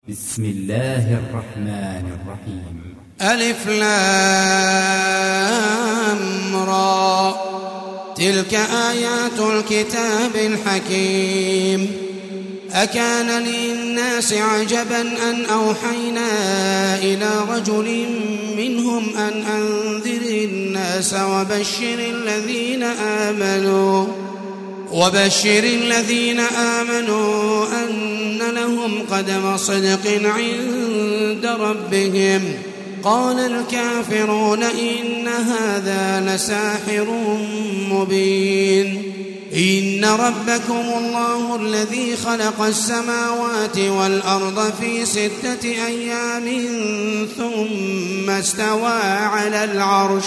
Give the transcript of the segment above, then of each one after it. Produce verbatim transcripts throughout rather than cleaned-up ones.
بسم الله الرحمن الرحيم. ألف لام را تلك آيات الكتاب الحكيم. أكان للناس عجبا أن أوحينا إلى رجل منهم أن أنذر الناس وبشر الذين آمنوا وبشر الذين آمنوا أن لهم قدم صدق عند ربهم. قال الكافرون إن هذا لساحر مبين. إن ربكم الله الذي خلق السماوات والأرض في ستة أيام ثم استوى على العرش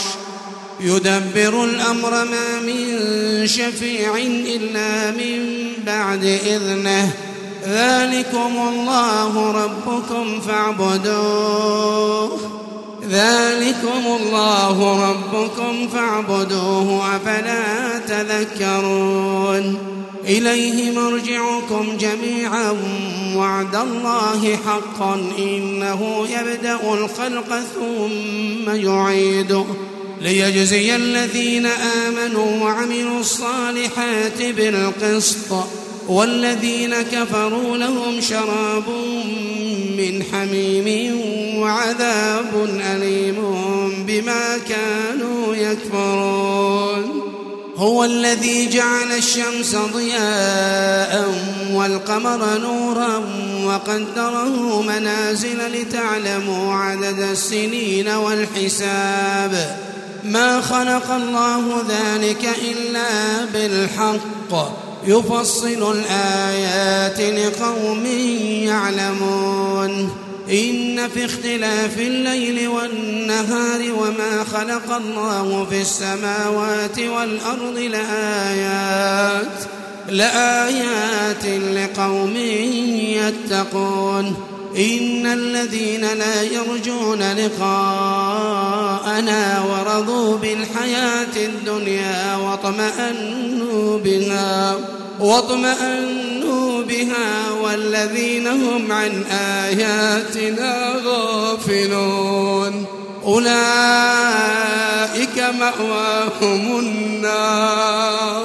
يدبر الأمر ما من شفيع إلا من بعد إذنه. ذلكم الله ربكم فاعبدوه ذلكم الله ربكم فاعبدوه أفلا تذكرون. إليه مرجعكم جميعا وعد الله حقا إنه يبدأ الخلق ثم يعيده ليجزي الذين آمنوا وعملوا الصالحات بالقسط والذين كفروا لهم شراب من حميم وعذاب أليم بما كانوا يكفرون. هو الذي جعل الشمس ضياء والقمر نورا وقدره منازل لتعلموا عدد السنين والحساب. ما خلق الله ذلك إلا بالحق يفصل الآيات لقوم يعلمون. إن في اختلاف الليل والنهار وما خلق الله في السماوات والأرض لآيات لآيات لقوم يتقون. إن الذين لا يرجون لقاءنا ورضوا بالحياة الدنيا واطمأنوا بها واطمأنوا بها والذين هم عن آياتنا غافلون أولئك مأواهم النار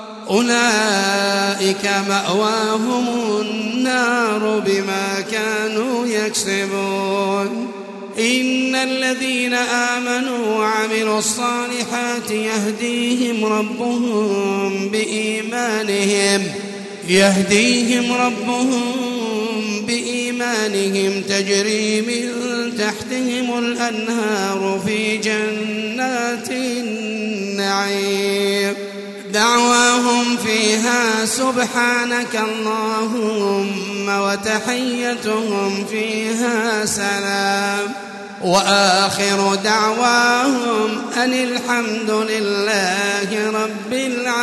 أولئك مأواهم النار بما كانوا يكسبون. إن الذين آمنوا وعملوا الصالحات يهديهم ربهم بإيمانهم يهديهم ربهم بإيمانهم تجري من تحتهم الأنهار في جنات النعيم. دعواهم فيها سبحانك اللهم وتحيتهم فيها سلام وآخر دعواهم أن الحمد لله رب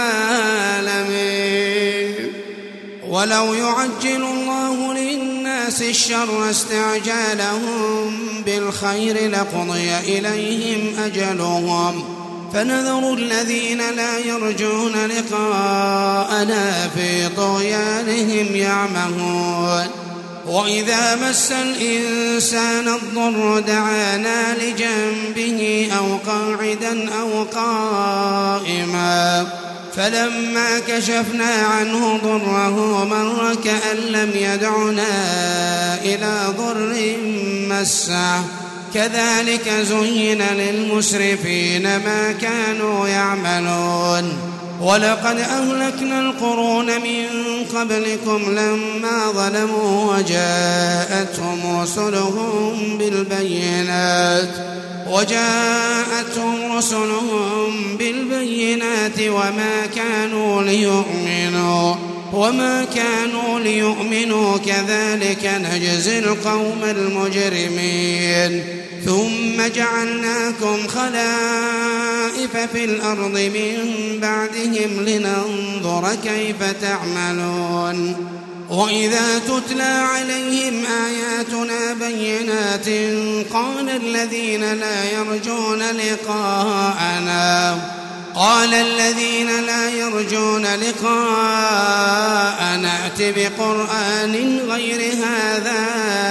العالمين. ولو يعجل الله للناس الشر استعجالهم بالخير لقضي إليهم أجلهم فنذر الذين لا يرجون لقاءنا في طغيانهم يعمهون. وإذا مس الإنسان الضر دعانا لجنبه أو قاعدا أو قائما فلما كشفنا عنه ضره مر كأن لم يدعنا إلى ضر مسه. كذلك زين للمسرفين ما كانوا يعملون. ولقد أهلكنا القرون من قبلكم لما ظلموا وجاءتهم رسلهم بالبينات وجاءتهم رسلهم بالبينات وما كانوا ليؤمنوا وما كانوا ليؤمنوا كذلك نجزي القوم المجرمين. ثم جعلناكم خلائف في الأرض من بعدهم لننظر كيف تعملون. وإذا تتلى عليهم آياتنا بينات قال الذين لا يرجون لقاءنا قال الذين لا يرجون لقاءنا ائت بقرآن غير هذا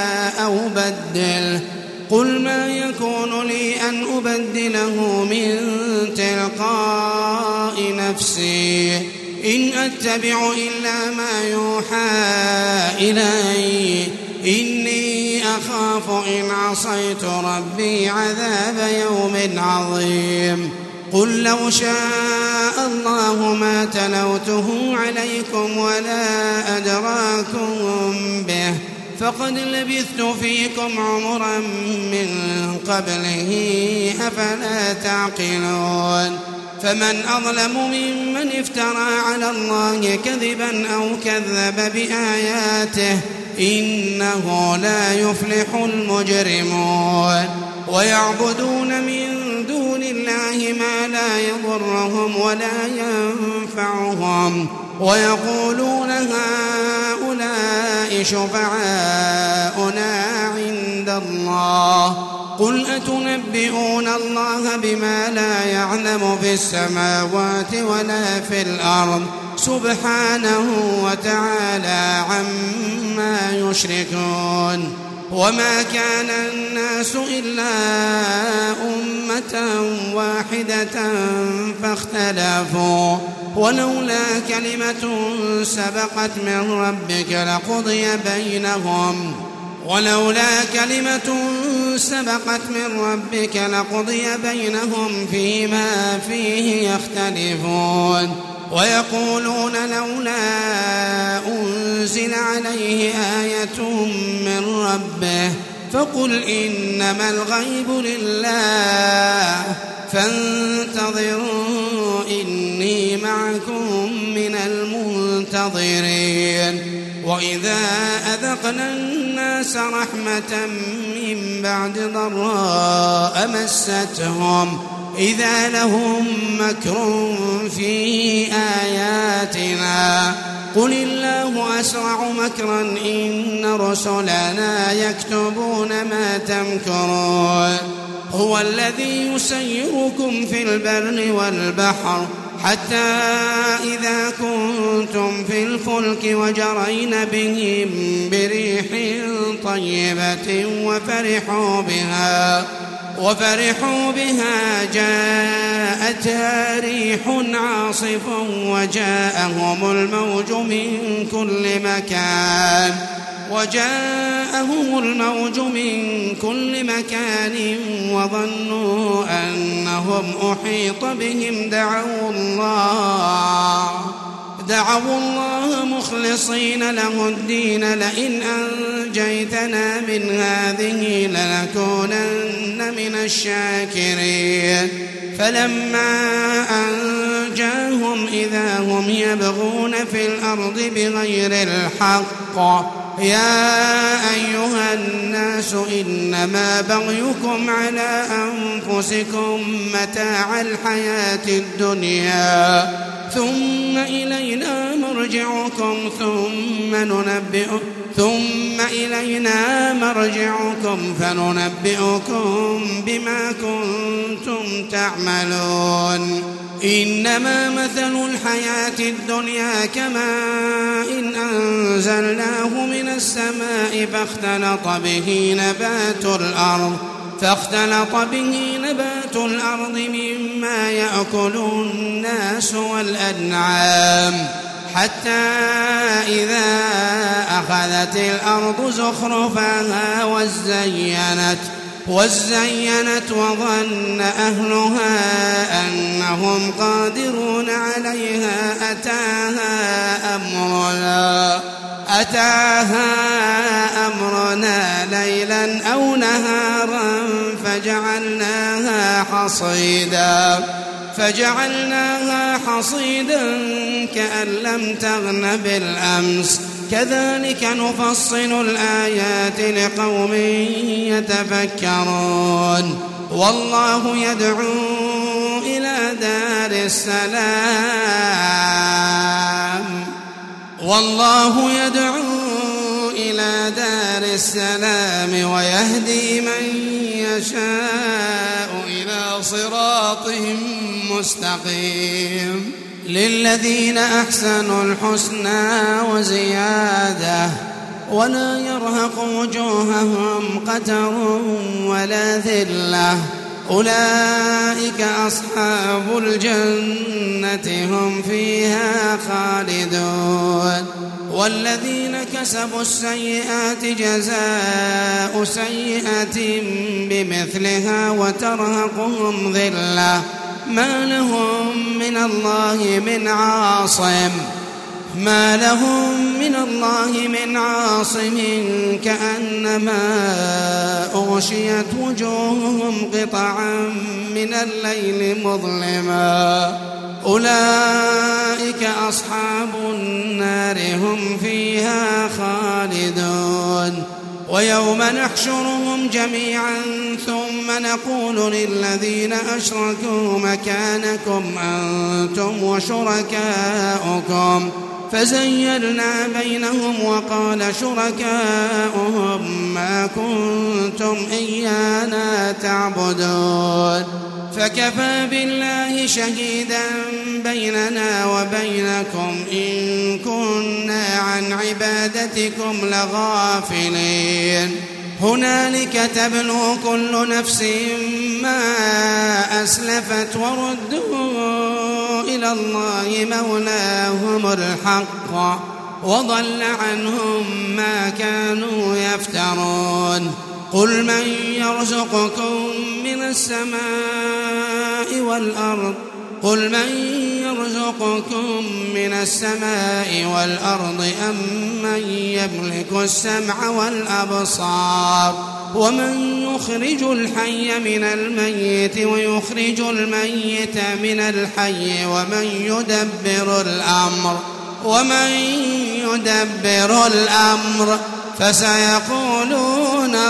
أو بدله قل ما يكون لي أن أبدله من تلقاء نفسي إن أتبع إلا ما يوحى إلي إني أخاف إن عصيت ربي عذاب يوم عظيم قل لو شاء الله ما تلوته عليكم ولا أدراكم به فقد لبثت فيكم عمرا من قبله أفلا تعقلون فمن أظلم ممن افترى على الله كذبا أو كذب بآياته إنه لا يفلح المجرمون ويعبدون من دون الله ما لا يضرهم ولا ينفعهم ويقولون هؤلاء شفعاؤنا عند الله قل أتنبئون الله بما لا يعلم في السماوات ولا في الأرض سبحانه وتعالى عما يشركون وما كان الناس إلا أمة واحدة فاختلفوا ولولا كلمة سبقت من ربك لقضي بينهم ولولا كلمة سبقت من ربك لقضي بينهم فيما فيه يختلفون ويقولون لولا أنزل عليه آية من ربه فقل إنما الغيب لله فانتظروا إني معكم من المنتظرين وإذا أذقنا الناس رحمة من بعد ضراء مستهم إذا لهم مكر في آياتنا قل الله أسرع مكرا إن رسلنا يكتبون ما تمكرون هو الذي يسيركم في البر والبحر حتى إذا كنتم في الفلك وجرين بهم بريح طيبة وفرحوا بها وفرحوا بها جاءتها ريح عاصف وجاءهم الموج من كل مكان وجاءهم الموج من كل مكان وظنوا أنهم أحيط بهم دعوا الله دعوا الله مخلصين له الدين لئن أنجيتنا من هذه لنكونن من الشاكرين فلما أنجاهم إذا هم يبغون في الأرض بغير الحق يا أيها الناس إنما بغيكم على أنفسكم متاع الحياة الدنيا ثم إلينا مرجعكم ثم ننبئكم ثم إلينا مرجعكم فننبئكم بما كنتم تعملون إنما مثل الحياة الدنيا كماء إن أنزلناه من السماء فاختلط به نبات الأرض فاختلط به نبات الأرض مما يأكل الناس والأنعام حتى إذا أخذت الأرض زخرفها وزينت وزينت وظن أهلها أنهم قادرون عليها أتاها أمرنا أتاها أمرنا ليلا أو نهارا فجعلناها حصيدا فجعلناها حصيدا كأن لم تغن بالأمس كذلك نفصل الآيات لقوم يتفكرون والله يدعو إلى دار السلام والله يدعو إلى دار السلام ويهدي من يشاء إلى صراط مستقيم للذين أحسنوا الحسنى وزيادة ولا يرهق وجوههم قتر ولا ذلة أولئك أصحاب الجنة هم فيها خالدون والذين كسبوا السيئات جزاء سيئة بمثلها وترهقهم ذلة ما لهم من الله من عاصم ما لهم من الله من عاصم كأنما أغشيت وجوههم قطعا من الليل مظلما أولئك أصحاب النار هم فيها خالدون ويوم نحشرهم جميعا ثم نقول للذين أشركوا مكانكم أنتم وشركاؤكم فزيّلنا بينهم وقال شركاؤهم ما كنتم إيانا تعبدون فكفى بالله شهيدا بيننا وبينكم إن كنا عن عبادتكم لغافلين هنالك تبلو كل نفس ما أسلفت وردوا إلى الله مولاهم الحق وضل عنهم ما كانوا يفترون قل من يرزقكم من السماء والأرض قل من يرزقكم من السماء والأرض أم من يملك السمع والأبصار ومن يخرج الحي من الميت ويخرج الميت من الحي ومن يدبر الأمر ومن يدبر الأمر فسيقولون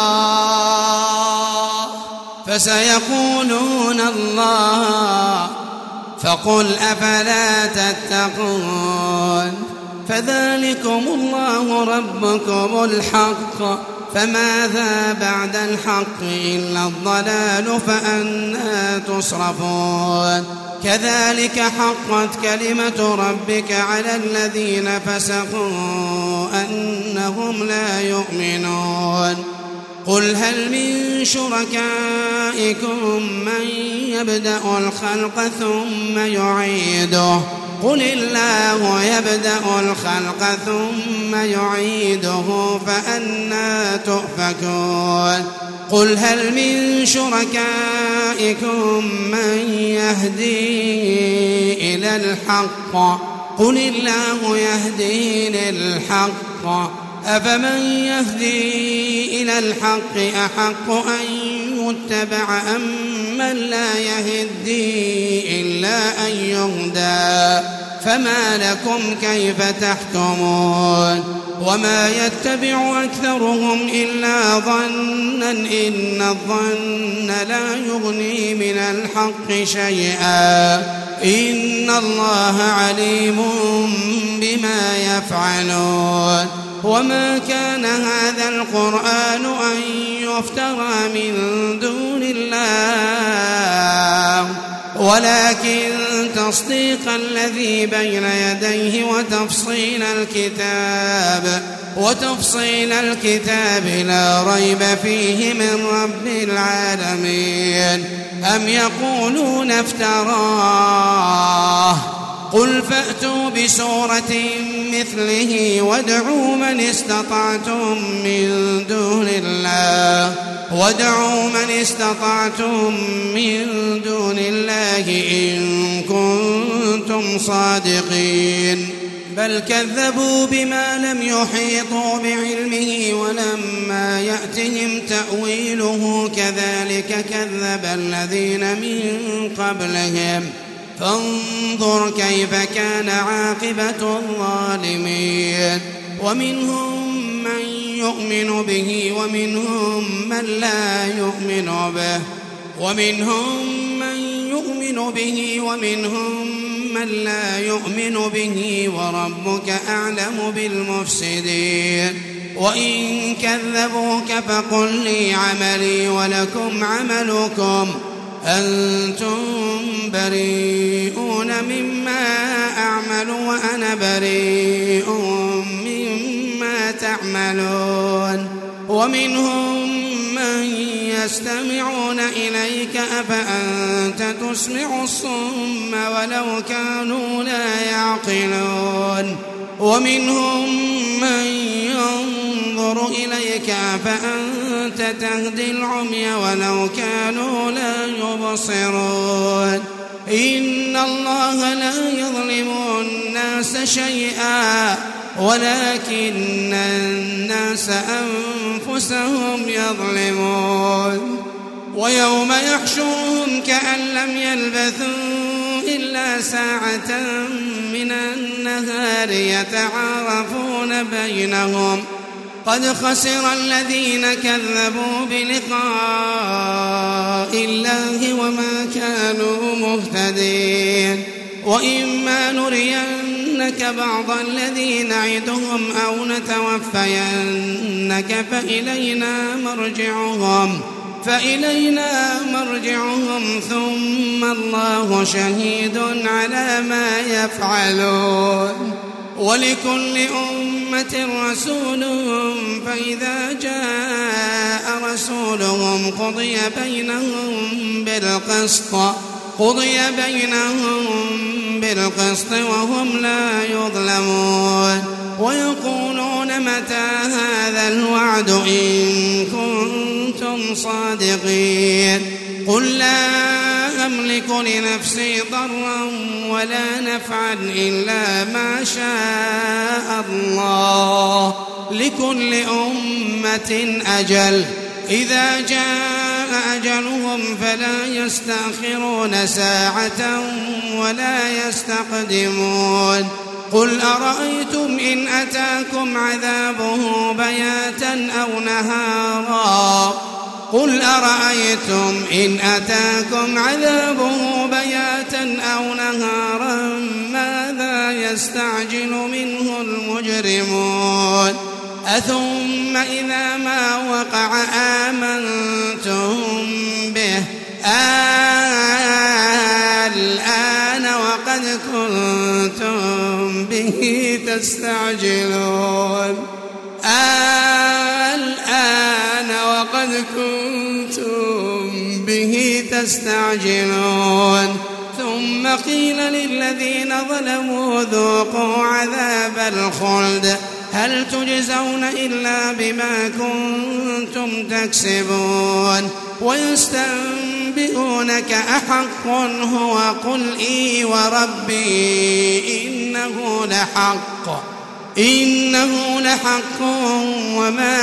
الله فسيقولون الله فقل أفلا تتقون فذلكم الله ربكم الحق فماذا بعد الحق إلا الضلال فأنى تصرفون كذلك حقت كلمة ربك على الذين فسقوا أنهم لا يؤمنون قل هل من شركائكم من يبدأ الخلق ثم يعيده قل الله يبدأ الخلق ثم يعيده فأنى تؤفكون قل هل من شركائكم من يهدي إلى الحق قل الله يهدي للحق أفمن يهدي إلى الحق أحق أن يتبع أم من لا يهدي إلا أن يهدى فما لكم كيف تحكمون وما يتبع أكثرهم إلا ظنا إن الظن لا يغني من الحق شيئا إن الله عليم بما يفعلون وما كان هذا القرآن أن يفترى من دون الله ولكن تصديق الذي بين يديه وتفصيل الكتاب وتفصيل الكتاب لا ريب فيه من رب العالمين أم يقولون افتراه قل فأتوا بسورة مثله وادعوا من استطعتم من دون الله وادعوا من استطعتم من دون الله إن كنتم صادقين بل كذبوا بما لم يحيطوا بعلمه ولما يأتهم تأويله كذلك كذب الذين من قبلهم فانظر كيف كان عاقبة الظالمين ومنهم من يؤمن به ومنهم من لا يؤمن به ومنهم من يؤمن به ومنهم من لا يؤمن به وربك أعلم بالمفسدين وإن كذبوك فقل لي عملي ولكم عملكم أنتم بريئون مما أعمل وأنا بريء مما تعملون يعملون ومنهم من يستمعون إليك أفأنت تسمع الصم ولو كانوا لا يعقلون ومنهم من ينظر إليك أفأنت تهدي العمي ولو كانوا لا يبصرون إن الله لا يظلم الناس شيئا ولكن الناس أنفسهم يظلمون ويوم يحشرهم كأن لم يلبثوا إلا ساعة من النهار يتعارفون بينهم قد خسر الذين كذبوا بلقاء الله وما كانوا مهتدين وإما نرينك بعض الذي نعدهم أو نتوفينك فإلينا مرجعهم فإلينا مرجعهم ثم الله شهيد على ما يفعلون ولكل أمة رسول فإذا جاء رسولهم قضي بينهم بالقسط قضي بينهم بالقسط وهم لا يظلمون ويقولون متى هذا الوعد إن كنتم صادقين قل لا أملك لنفسي ضرا ولا نفعا إلا ما شاء الله لكل أمة أجل إذا جاء أجلهم فلا يستأخرون ساعة ولا يستقدمون قل أرأيتم إن أتاكم عذابه بياتا أو نهارا قل أرأيتم إن أتاكم عذابه بياتا أو نهارا ماذا يستعجل منه المجرمون أثم إذا ما وقع آمنتم به الآن وقد كنتم به تستعجلون الآن وقد كنتم به تستعجلون ثم قيل للذين ظلموا ذوقوا عذاب الخلد هل تجزون إلا بما كنتم تكسبون ويستنبئونك أحق هو قل إي وربي إنه لحق إنه لحق وما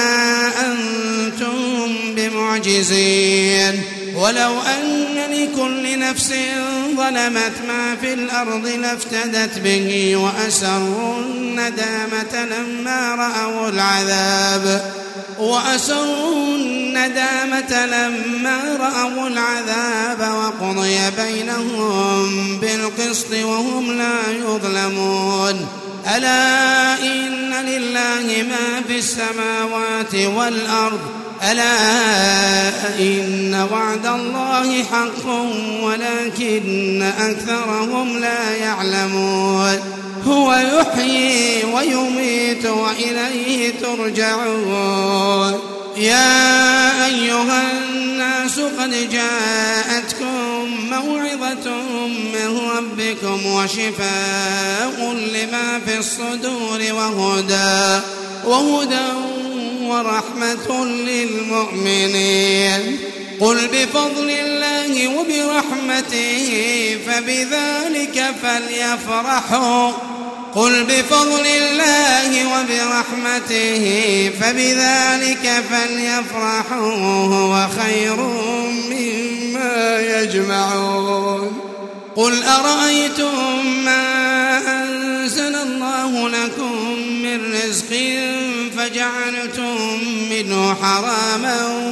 أنتم بمعجزين ولو أن لكل نفس ظلمت ما في الأرض لافتدت به وأسروا الندامة لما رأوا العذاب وأسروا الندامة لما رأوا العذاب وقضي بينهم بالقسط وهم لا يظلمون ألا إن لله ما في السماوات والأرض ألا إن وعد الله حق ولكن أكثرهم لا يعلمون هو يحيي ويميت وإليه ترجعون يا أيها الناس قد جاءتكم موعظة من ربكم وشفاء لما في الصدور وهدى وهدى ورحمة للمؤمنين قل بفضل الله وبرحمته فبذلك فليفرحوا قل بفضل الله وبرحمته فبذلك فليفرحوا هو خير مما يجمعون قل أرأيتم ما أنزل الله لكم من رزق فجعلتم منه حراما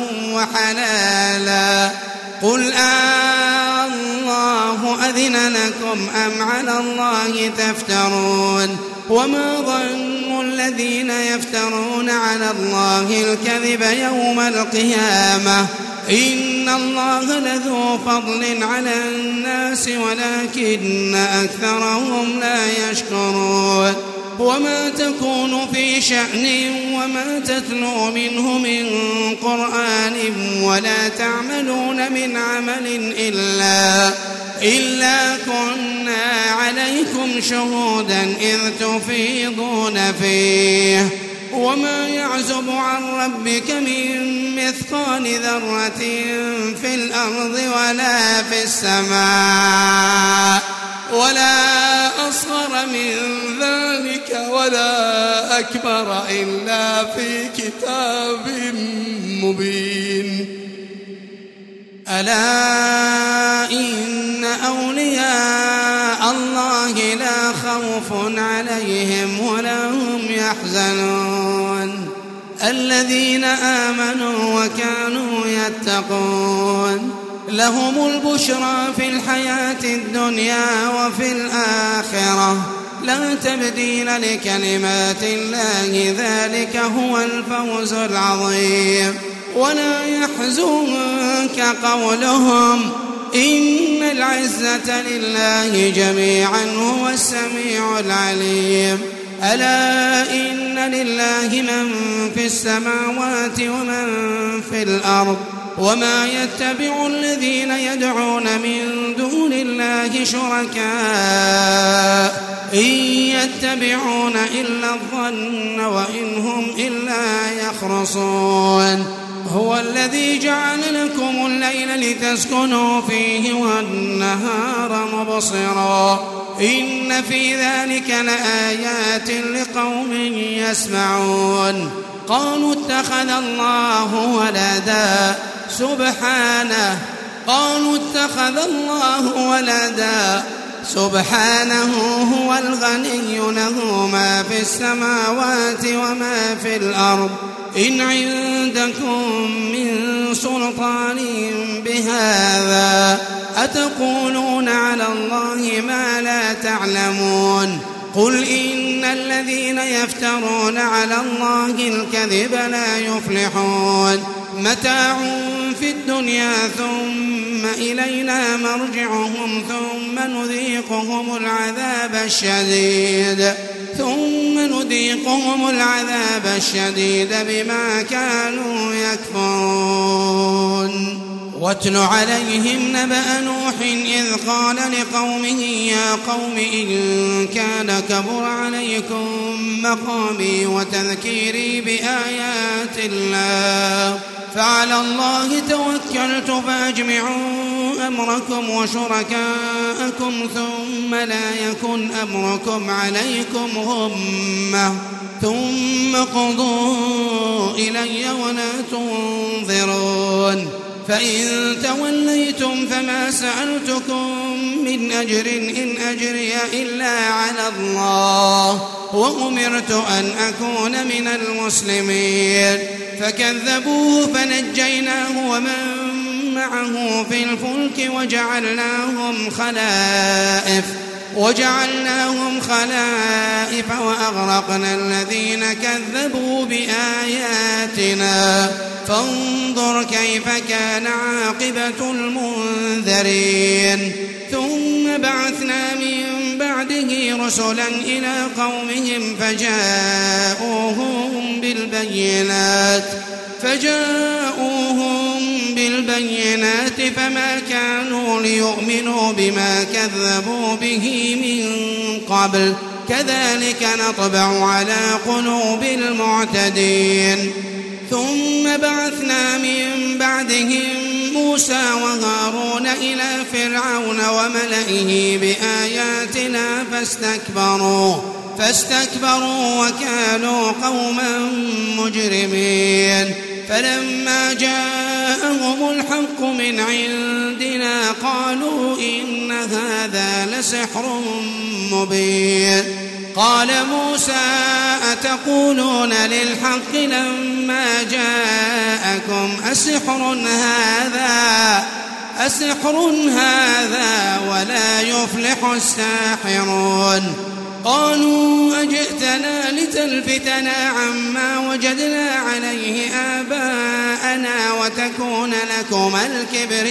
وحلالا قل آه الله أذن لكم أم على الله تفترون وما ظن الذين يفترون على الله الكذب يوم القيامة إن الله لذو فضل على الناس ولكن أكثرهم لا يشكرون وما تكون في شأن وما تتلو منه من قرآن ولا تعملون من عمل إلا إلا كنا عليكم شهودا إذ تفيضون فيه وما يعزب عن ربك من مثقال ذرة في الأرض ولا في السماء ولا أصغر من ذلك ولا أكبر إلا في كتاب مبين. ألا إن أولياء الله لا خوف عليهم ولا هم يحزنون الذين آمنوا وكانوا يتقون لهم البشرى في الحياة الدنيا وفي الآخرة لا تبديل لكلمات الله ذلك هو الفوز العظيم. ولا يحزنك قولهم إن العزة لله جميعا هو السميع العليم. ألا إن لله من في السماوات ومن في الأرض وما يتبع الذين يدعون من دون الله شركاء إن يتبعون إلا الظن وإن هم إلا يخرصون. هو الذي جعل لكم الليل لتسكنوا فيه والنهار مبصرا إن في ذلك لآيات لقوم يسمعون. قالوا اتخذ الله ولدا سبحانه قالوا اتخذ الله ولدا سبحانه هو الغني له ما في السماوات وما في الأرض إن عندكم من سلطان بهذا أتقولون على الله ما لا تعلمون. قل إن الذين يفترون على الله الكذب لا يفلحون متاع في الدنيا ثم إلينا مرجعهم ثم نذيقهم العذاب الشديد ثم نذيقهم العذاب الشديد بما كانوا يكفرون. واتل عليهم نبأ نوح إذ قال لقومه يا قوم إن كان كبر عليكم مقامي وتذكيري بآيات الله فعلى الله توكلت فأجمعوا أمركم وشركاءكم ثم لا يكن أمركم عليكم غمة ثم قضوا إلي ولا تنظرون. فإن توليتم فما سألتكم من أجر إن أجري إلا على الله وأمرت أن أكون من المسلمين. فكذبوه فنجيناه ومن معه في الفلك وجعلناهم خلائف وجعلناهم خلائف وأغرقنا الذين كذبوا بآياتنا فانظر كيف كان عاقبة المنذرين. ثم بعثنا من بعده رسلا إلى قومهم فجاءوهم بالبينات فجاءوهم بالبينات فما كانوا ليؤمنوا بما كذبوا به من قبل كذلك نطبع على قلوب المعتدين. ثم بعثنا من بعدهم موسى وهارون إلى فرعون وملئه بآياتنا فاستكبروا فاستكبروا وكانوا قوما مجرمين. فلما جاءهم الحق من عندنا قالوا إن هذا لسحر مبين. قال موسى أتقولون للحق لما جاءكم أسحر هذا أسحر هذا ولا يفلح الساحرون. قالوا أجئتنا لتلفتنا عما وجدنا عليه آباءنا وتكون لكما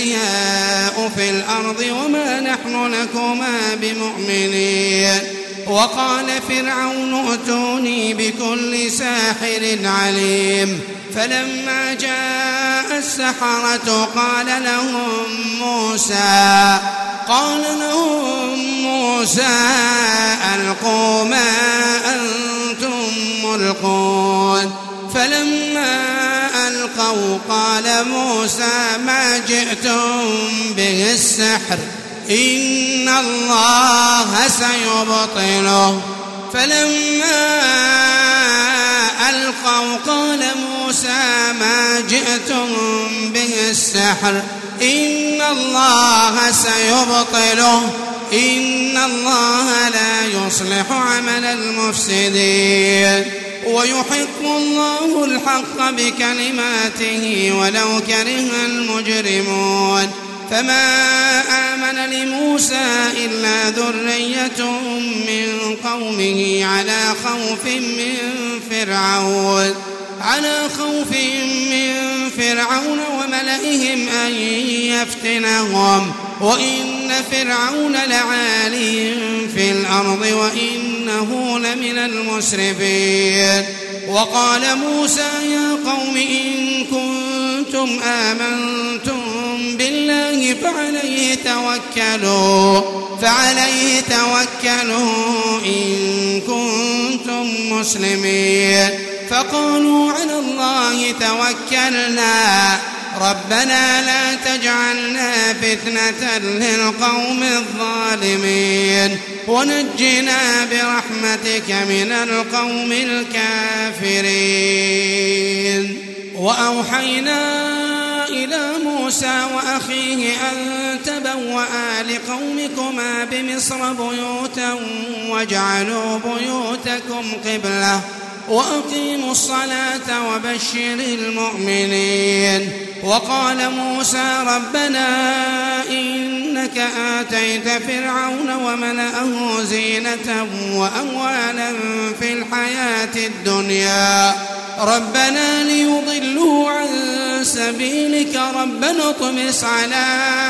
الكبرياء في الأرض وما نحن لكما بمؤمنين وقال فرعون ائتوني بكل ساحر عليم فلما جاء السحرة قال لهم موسى قال لهم موسى ألقوا ما أنتم ملقون فلما ألقوا قال موسى ما جئتم به السحر إن الله سيبطله فلما ألقوا قال موسى ما جئتم به السحر إن الله سيبطله إن الله لا يصلح عمل المفسدين ويحق الله الحق بكلماته ولو كره المجرمون فما آمن لموسى إلا ذرية من قومه على خوف من فرعون على خوف من فرعون وملئهم أن يفتنهم وإن فرعون لعال في الأرض وإنه لمن المسرفين وقال موسى يا قوم إن كنتم آمنتم بالله فعليه توكلوا فعليه توكلوا إن كنتم مسلمين فقالوا على الله توكلنا ربنا لا تجعلنا فتنة للقوم الظالمين ونجنا برحمتك من القوم الكافرين وأوحينا إلى موسى وأخيه أن تبوأ لقومكما بمصر بيوتا واجعلوا بيوتكم قبلة وأقيموا الصلاة وبشر المؤمنين وقال موسى ربنا إنك آتيت فرعون وملأه زينة وأموالا في الحياة الدنيا ربنا ليضلوا عن سبيلك ربنا اطمس على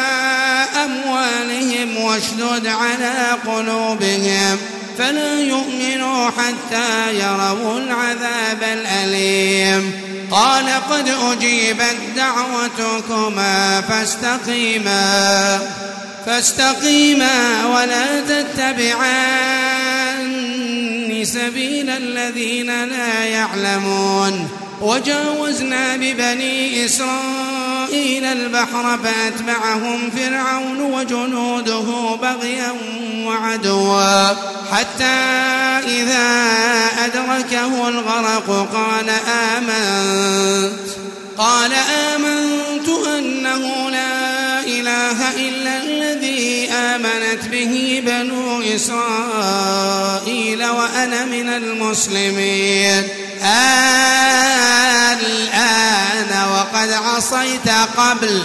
أموالهم واشدد على قلوبهم فلا يؤمنوا حتى يروا العذاب الأليم قال قد أجيبت دعوتكما فاستقيما فاستقيما ولا تتبعان سبيل الذين لا يعلمون وجاوزنا ببني إسرائيل البحر فأتبعهم فرعون وجنوده بغيا وعدوا حتى إذا أدركه الغرق قال آمنت قال آمنت أنه لا إله إلا الذي آمنت به بنو إسرائيل وأنا من المسلمين الآن وقد عصيت قبل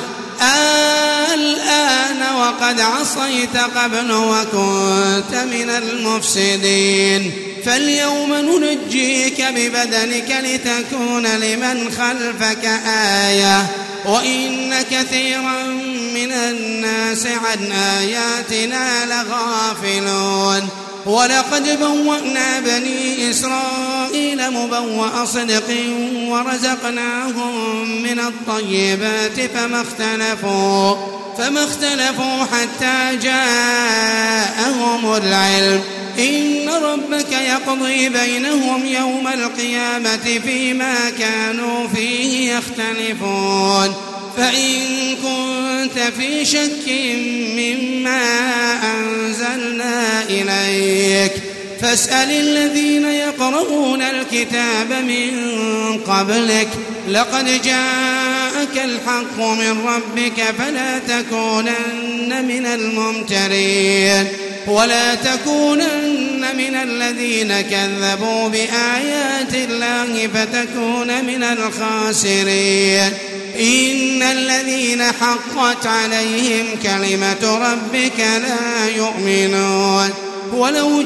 الآن وقد عصيت قبل وكنت من المفسدين فاليوم ننجيك ببدنك لتكون لمن خلفك آية وإن كثيرا من الناس عن آياتنا لغافلون ولقد بوأنا بني إسرائيل مبوأ صدق ورزقناهم من الطيبات فما اختلفوا فما اختلفوا حتى جاءهم العلم إن ربك يقضي بينهم يوم القيامة فيما كانوا فيه يختلفون فإن كنت في شك مما أنزلنا إليك فاسأل الذين يقرؤون الكتاب من قبلك لقد جاءك الحق من ربك فلا تكونن من الممترين ولا تكونن من الذين كذبوا بآيات الله فتكون من الخاسرين إن الذين حقت عليهم كلمة ربك لا يؤمنون ولو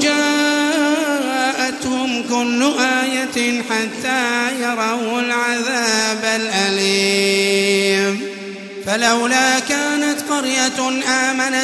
جاءتهم كل آية حتى يروا العذاب الأليم فلولا كانت قرية آمنت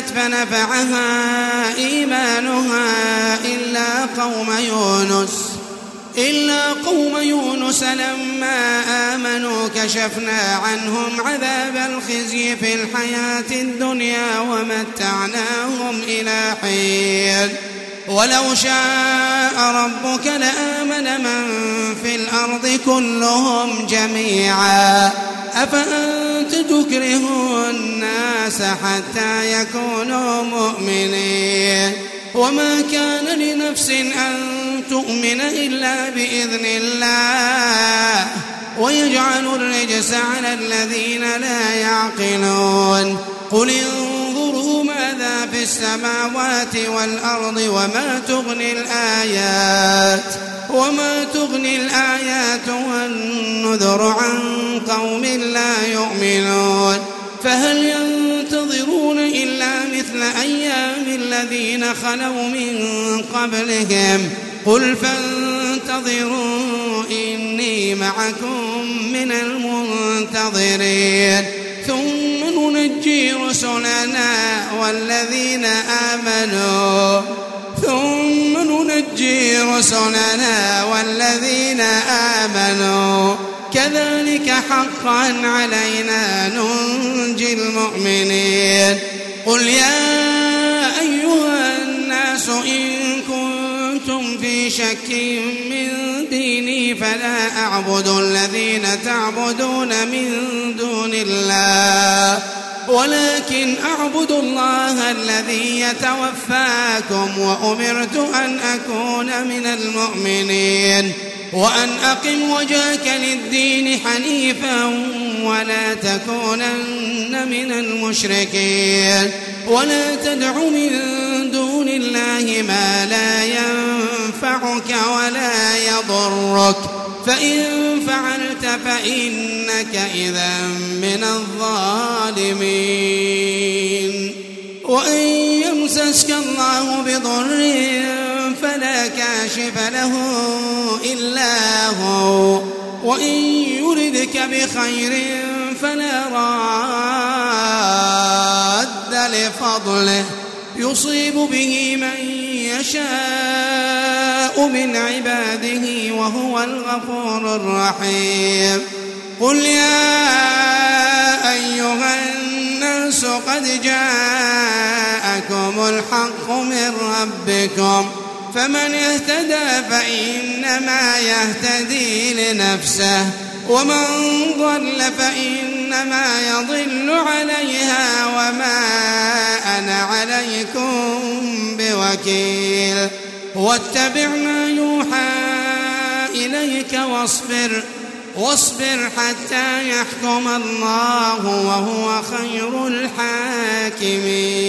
فنفعها إيمانها إلا قوم يونس إلا قوم يونس لما آمنوا كشفنا عنهم عذاب الخزي في الحياة الدنيا ومتعناهم إلى حين ولو شاء ربك لآمن من في الأرض كلهم جميعا أفأنت تكره الناس حتى يكونوا مؤمنين وما كان لنفس أن تؤمن إلا بإذن الله ويجعل الرجس على الذين لا يعقلون قل انظروا ماذا في السماوات والأرض وما تغني الآيات وما تغني الآيات والنذر عن قوم لا يؤمنون فهل ينتظرون إلا مثل أيام الذين خلوا من قبلهم قل فانتظروا إني معكم من المنتظرين ثم ننجي رسلنا والذين آمنوا ثم ننجي رسلنا والذين آمنوا كذلك حقا علينا ننجي المؤمنين قل يا أيها الناس إن كنتم في شك من ديني فلا أعبد الذين تعبدون من دون الله ولكن أعبد الله الذي يتوفاكم وأمرت أن أكون من المؤمنين وأن أقم وجهك للدين حنيفا ولا تكونن من المشركين ولا تدع من دون الله ما لا ينفعك ولا يضرك فإن فعلت فإنك إذا من الظالمين وإن يمسسك الله بضر فلا كاشف له إلا هو وإن يردك بخير فلا راد لفضله يصيب به من يشاء من عباده وهو الغفور الرحيم قل يا أيها الناس قد جاءكم الحق من ربكم فمن اهتدى فإنما يهتدي لنفسه ومن ضل فإنما يضل عليها وما أنا عليكم بوكيل واتبع ما يوحى إليك واصبر واصبر حتى يحكم الله وهو خير الحاكمين.